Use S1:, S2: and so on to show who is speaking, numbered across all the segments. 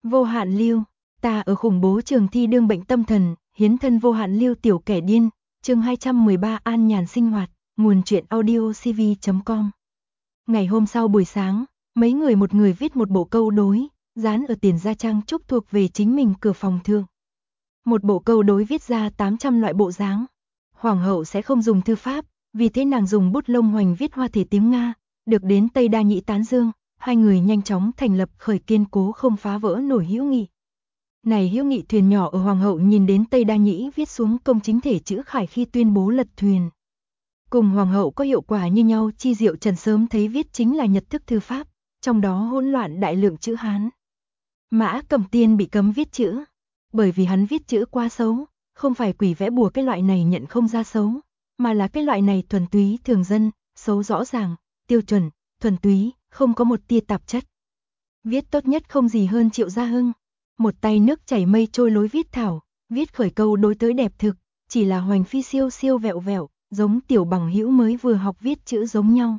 S1: Vô hạn lưu, ta ở khủng bố trường thi đương bệnh tâm thần, hiến thân vô hạn lưu tiểu kẻ điên, chương 213 an nhàn sinh hoạt, nguồn truyện audio cv.com. Ngày hôm sau buổi sáng, mấy người một người viết một bộ câu đối, dán ở tiền gia trang trúc thuộc về chính mình cửa phòng thượng. Một bộ câu đối viết ra 800 loại bộ dáng. Hoàng hậu sẽ không dùng thư pháp, vì thế nàng dùng bút lông hoành viết hoa thể tiếng Nga, được đến Tây Đa Nhĩ tán dương, hai người nhanh chóng thành lập khởi kiên cố không phá vỡ nổi hữu nghị. Này hữu nghị thuyền nhỏ ở Hoàng hậu nhìn đến Tây Đa Nhĩ viết xuống công chính thể chữ khải khi tuyên bố lật thuyền. Cùng Hoàng hậu có hiệu quả như nhau, Chi Diệu Trần sớm thấy viết chính là nhật thức thư pháp, trong đó hỗn loạn đại lượng chữ Hán. Mã Cẩm Tiên bị cấm viết chữ, bởi vì hắn viết chữ quá xấu, không phải quỷ vẽ bùa cái loại này nhận không ra xấu, mà là cái loại này thuần túy thường dân, xấu rõ ràng, tiêu chuẩn, thuần túy, không có một tia tạp chất. Viết tốt nhất không gì hơn Triệu Gia Hưng, một tay nước chảy mây trôi lối viết thảo, viết khởi câu đối tới đẹp thực, chỉ là hoành phi siêu siêu vẹo vẹo, giống tiểu bằng hữu mới vừa học viết chữ giống nhau.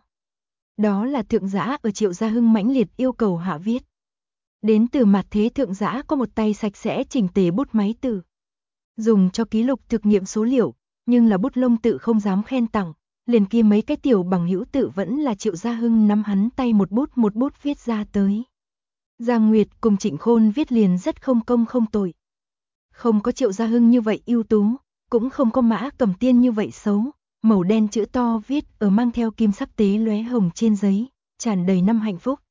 S1: Đó là thượng giã ở Triệu Gia Hưng mãnh liệt yêu cầu hạ viết. Đến từ mặt thế thượng giã có một tay sạch sẽ chỉnh tề bút máy từ, dùng cho ký lục thực nghiệm số liệu, nhưng là bút lông tự không dám khen tặng, liền kia mấy cái tiểu bằng hữu tự vẫn là Triệu Gia Hưng nắm hắn tay một bút viết ra tới. Giang Nguyệt cùng Trịnh Khôn viết liền rất không công không tội. Không có Triệu Gia Hưng như vậy ưu tú, cũng không có Mã Cẩm Tiên như vậy xấu, màu đen chữ to viết ở mang theo kim sắc tế lóe hồng trên giấy, tràn đầy năm hạnh phúc.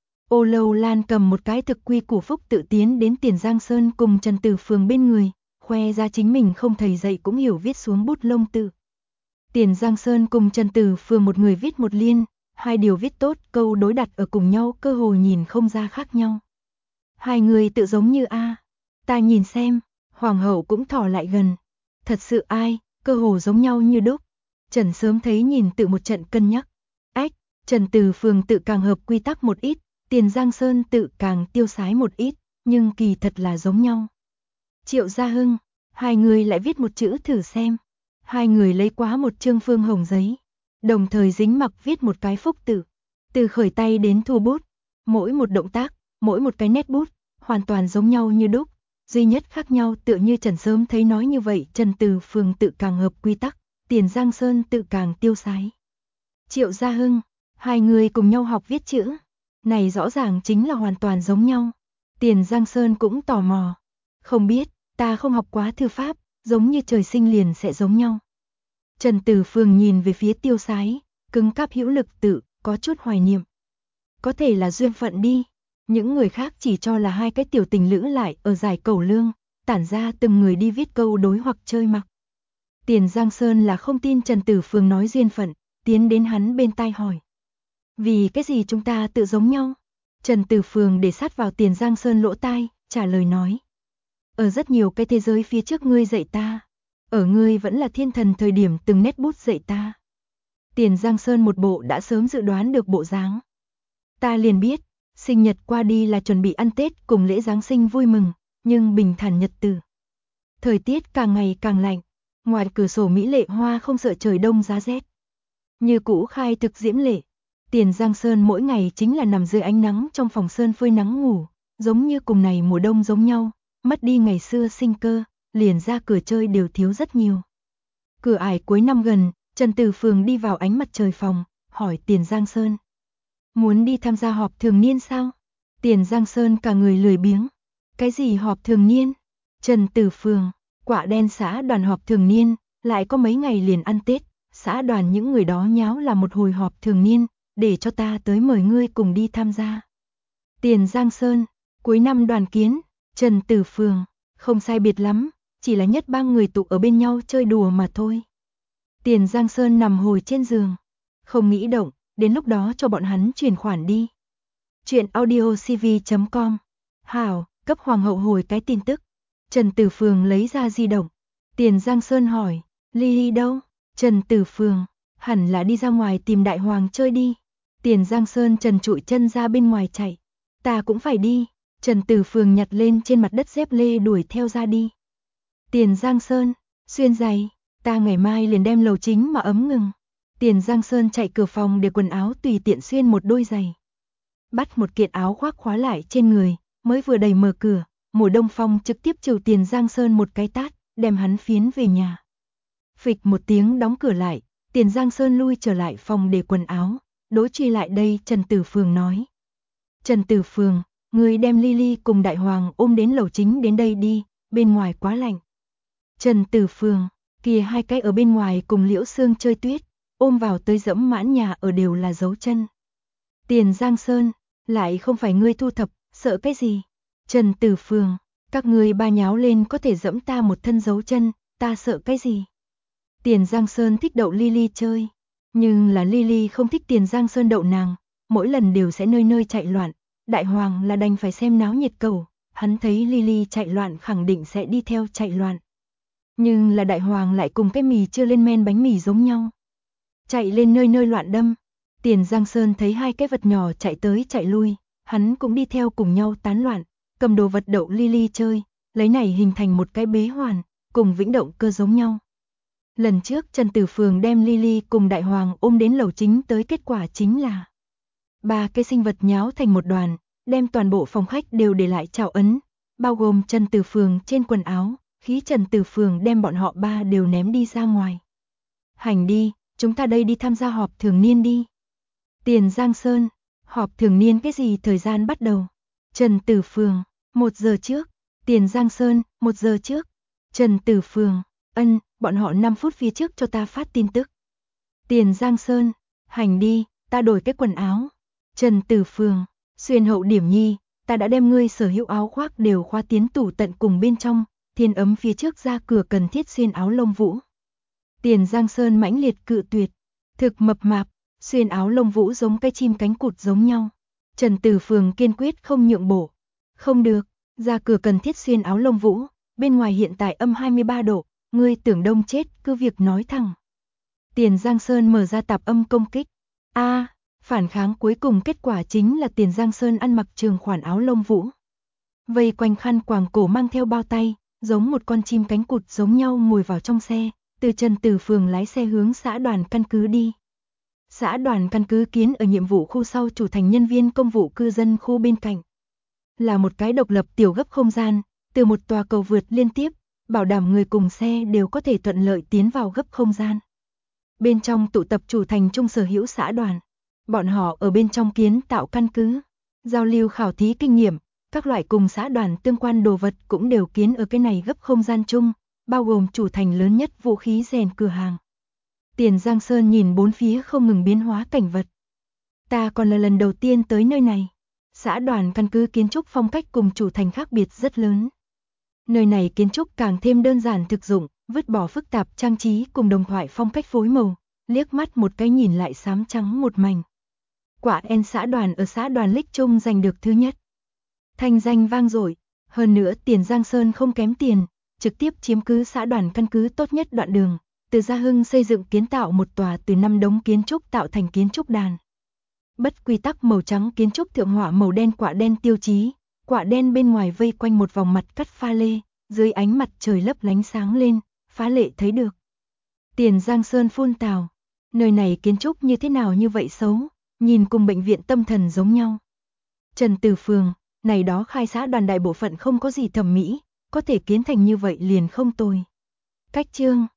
S1: Ô Lâu Lan cầm một cái thực quy của phúc tự tiến đến Tiền Giang Sơn cùng Trần Tử Phường bên người, khoe ra chính mình không thầy dạy cũng hiểu viết xuống bút lông tự. Tiền Giang Sơn cùng Trần Tử Phường một người viết một liên, hai điều viết tốt, câu đối đặt ở cùng nhau cơ hồ nhìn không ra khác nhau. Hai người tự giống như a. Ta nhìn xem, Hoàng hậu cũng thò lại gần. Thật sự ai, cơ hồ giống nhau như đúc. Trần sớm thấy nhìn tự một trận cân nhắc. Ách, Trần Tử Phường tự càng hợp quy tắc một ít, Tiền Giang Sơn tự càng tiêu sái một ít, nhưng kỳ thật là giống nhau. Triệu Gia Hưng, hai người lại viết một chữ thử xem. Hai người lấy quá một chương phương hồng giấy, đồng thời dính mặc viết một cái phúc tự, từ khởi tay đến thu bút, mỗi một động tác, mỗi một cái nét bút, hoàn toàn giống nhau như đúc, duy nhất khác nhau tựa như Trần sớm thấy nói như vậy, Trần Từ Phường tự càng hợp quy tắc, Tiền Giang Sơn tự càng tiêu sái. Triệu Gia Hưng, hai người cùng nhau học viết chữ, này rõ ràng chính là hoàn toàn giống nhau. Tiền Giang Sơn cũng tò mò, không biết, ta không học quá thư pháp, giống như trời sinh liền sẽ giống nhau. Trần Tử Phường nhìn về phía tiêu sái, cứng cáp hữu lực tự, có chút hoài niệm. Có thể là duyên phận đi, những người khác chỉ cho là hai cái tiểu tình lữ lại ở giải cẩu lương, tản ra từng người đi viết câu đối hoặc chơi mặc. Tiền Giang Sơn là không tin Trần Tử Phường nói duyên phận, tiến đến hắn bên tai hỏi. Vì cái gì chúng ta tự giống nhau? Trần Tử Phường để sát vào Tiền Giang Sơn lỗ tai, trả lời nói. Ở rất nhiều cái thế giới phía trước ngươi dạy ta, ở ngươi vẫn là thiên thần thời điểm từng nét bút dạy ta. Tiền Giang Sơn một bộ đã sớm dự đoán được bộ dáng. Ta liền biết, sinh nhật qua đi là chuẩn bị ăn Tết cùng lễ Giáng sinh vui mừng, nhưng bình thản nhật từ. Thời tiết càng ngày càng lạnh, ngoài cửa sổ mỹ lệ hoa không sợ trời đông giá rét. Như cũ khai thực diễm lệ, Tiền Giang Sơn mỗi ngày chính là nằm dưới ánh nắng trong phòng sơn phơi nắng ngủ, giống như cùng này mùa đông giống nhau, mất đi ngày xưa sinh cơ, liền ra cửa chơi đều thiếu rất nhiều. Cửa ải cuối năm gần, Trần Tử Phường đi vào ánh mặt trời phòng, hỏi Tiền Giang Sơn. Muốn đi tham gia họp thường niên sao? Tiền Giang Sơn cả người lười biếng. Cái gì họp thường niên? Trần Tử Phường, Quạ Đen xã đoàn họp thường niên, lại có mấy ngày liền ăn Tết, xã đoàn những người đó nháo là một hồi họp thường niên, để cho ta tới mời ngươi cùng đi tham gia. Tiền Giang Sơn, cuối năm đoàn kiến, Trần Tử Phường, không sai biệt lắm, chỉ là nhất bang người tụ ở bên nhau chơi đùa mà thôi. Tiền Giang Sơn nằm hồi trên giường, không nghĩ động, đến lúc đó cho bọn hắn chuyển khoản đi. Chuyện audio cv.com. Hảo, cấp Hoàng hậu hồi cái tin tức. Trần Tử Phường lấy ra di động. Tiền Giang Sơn hỏi, Ly Ly đâu? Trần Tử Phường, hẳn là đi ra ngoài tìm Đại Hoàng chơi đi. Tiền Giang Sơn trần trụi chân ra bên ngoài chạy. Ta cũng phải đi. Trần Tử Phường nhặt lên trên mặt đất dép lê đuổi theo ra đi. Tiền Giang Sơn, xuyên giày, ta ngày mai liền đem lầu chính mà ấm ngừng. Tiền Giang Sơn chạy cửa phòng để quần áo tùy tiện xuyên một đôi giày. Bắt một kiện áo khoác khóa lại trên người, mới vừa đẩy mở cửa, Mộ Đông Phong trực tiếp chịu Tiền Giang Sơn một cái tát, đem hắn phiến về nhà. Phịch một tiếng đóng cửa lại, Tiền Giang Sơn lui trở lại phòng để quần áo, đối truy lại đây Trần Tử Phường nói. Trần Tử Phường, người đem Lily cùng Đại Hoàng ôm đến lầu chính đến đây đi, bên ngoài quá lạnh. Trần Tử Phường, kia hai cái ở bên ngoài cùng Liễu Sương chơi tuyết, ôm vào tới dẫm mãn nhà ở đều là dấu chân. Tiền Giang Sơn, lại không phải ngươi thu thập, sợ cái gì? Trần Tử Phường, các ngươi ba nháo lên có thể dẫm ta một thân dấu chân, ta sợ cái gì? Tiền Giang Sơn thích đậu Lily chơi, nhưng là Lily không thích Tiền Giang Sơn đậu nàng, mỗi lần đều sẽ nơi nơi chạy loạn. Đại Hoàng là đành phải xem náo nhiệt cầu, hắn thấy Lily chạy loạn khẳng định sẽ đi theo chạy loạn. Nhưng là Đại Hoàng lại cùng cái mì chưa lên men bánh mì giống nhau. Chạy lên nơi nơi loạn đâm. Tiền Giang Sơn thấy hai cái vật nhỏ chạy tới chạy lui, hắn cũng đi theo cùng nhau tán loạn, cầm đồ vật đậu Lily chơi, lấy này hình thành một cái bế hoàn, cùng vĩnh động cơ giống nhau. Lần trước Trần Tử Phường đem Lily cùng Đại Hoàng ôm đến lầu chính tới, kết quả chính là ba cái sinh vật nháo thành một đoàn, đem toàn bộ phòng khách đều để lại trảo ấn, bao gồm Trần Tử Phường trên quần áo, khí Trần Tử Phường đem bọn họ ba đều ném đi ra ngoài. Hành đi, chúng ta đây đi tham gia họp thường niên đi. Tiền Giang Sơn, họp thường niên cái gì thời gian bắt đầu? Trần Tử Phường, 1 giờ trước. Tiền Giang Sơn, 1 giờ trước. Trần Tử Phường, bọn họ 5 phút phía trước cho ta phát tin tức. Tiền Giang Sơn, hành đi, ta đổi cái quần áo. Trần Tử Phường, xuyên hậu điểm nhi, ta đã đem ngươi sở hữu áo khoác đều khoa tiến tủ tận cùng bên trong, thiên ấm phía trước ra cửa cần thiết xuyên áo lông vũ. Tiền Giang Sơn mãnh liệt cự tuyệt, thực mập mạp, xuyên áo lông vũ giống cái chim cánh cụt giống nhau. Trần Tử Phường kiên quyết không nhượng bộ. Không được, ra cửa cần thiết xuyên áo lông vũ, bên ngoài hiện tại âm 23 độ, ngươi tưởng đông chết cứ việc nói thẳng. Tiền Giang Sơn mở ra tạp âm công kích. Phản kháng cuối cùng kết quả chính là Tiền Giang Sơn ăn mặc trường khoản áo lông vũ. Vây quanh khăn quàng cổ mang theo bao tay, giống một con chim cánh cụt giống nhau ngồi vào trong xe, từ Trần Tử Phường lái xe hướng xã đoàn căn cứ đi. Xã đoàn căn cứ kiến ở nhiệm vụ khu sau chủ thành nhân viên công vụ cư dân khu bên cạnh. Là một cái độc lập tiểu gấp không gian, từ một tòa cầu vượt liên tiếp, bảo đảm người cùng xe đều có thể thuận lợi tiến vào gấp không gian. Bên trong tụ tập chủ thành trung sở hữu xã đoàn. Bọn họ ở bên trong kiến tạo căn cứ, giao lưu khảo thí kinh nghiệm, các loại cùng xã đoàn tương quan đồ vật cũng đều kiến ở cái này gấp không gian chung, bao gồm chủ thành lớn nhất vũ khí rèn cửa hàng. Tiền Giang Sơn nhìn bốn phía không ngừng biến hóa cảnh vật. Ta còn là lần đầu tiên tới nơi này. Xã đoàn căn cứ kiến trúc phong cách cùng chủ thành khác biệt rất lớn. Nơi này kiến trúc càng thêm đơn giản thực dụng, vứt bỏ phức tạp trang trí cùng đồng thoại phong cách phối màu, liếc mắt một cái nhìn lại xám trắng một mảnh. Quả En xã đoàn ở xã đoàn Lích Trung giành được thứ nhất. Thanh danh vang dội, hơn nữa Tiền Giang Sơn không kém tiền, trực tiếp chiếm cứ xã đoàn căn cứ tốt nhất đoạn đường, từ Gia Hưng xây dựng kiến tạo một tòa từ 5 đống kiến trúc tạo thành kiến trúc đàn. Bất quy tắc màu trắng kiến trúc thượng họa màu đen quả đen tiêu chí, quả đen bên ngoài vây quanh một vòng mặt cắt pha lê, dưới ánh mặt trời lấp lánh sáng lên, phá lệ thấy được. Tiền Giang Sơn phun tào, nơi này kiến trúc như thế nào như vậy xấu, nhìn cùng bệnh viện tâm thần giống nhau. Trần Tử Phường, này đó khai xã đoàn đại bộ phận không có gì thẩm mỹ, có thể kiến thành như vậy liền không tồi. Cách chương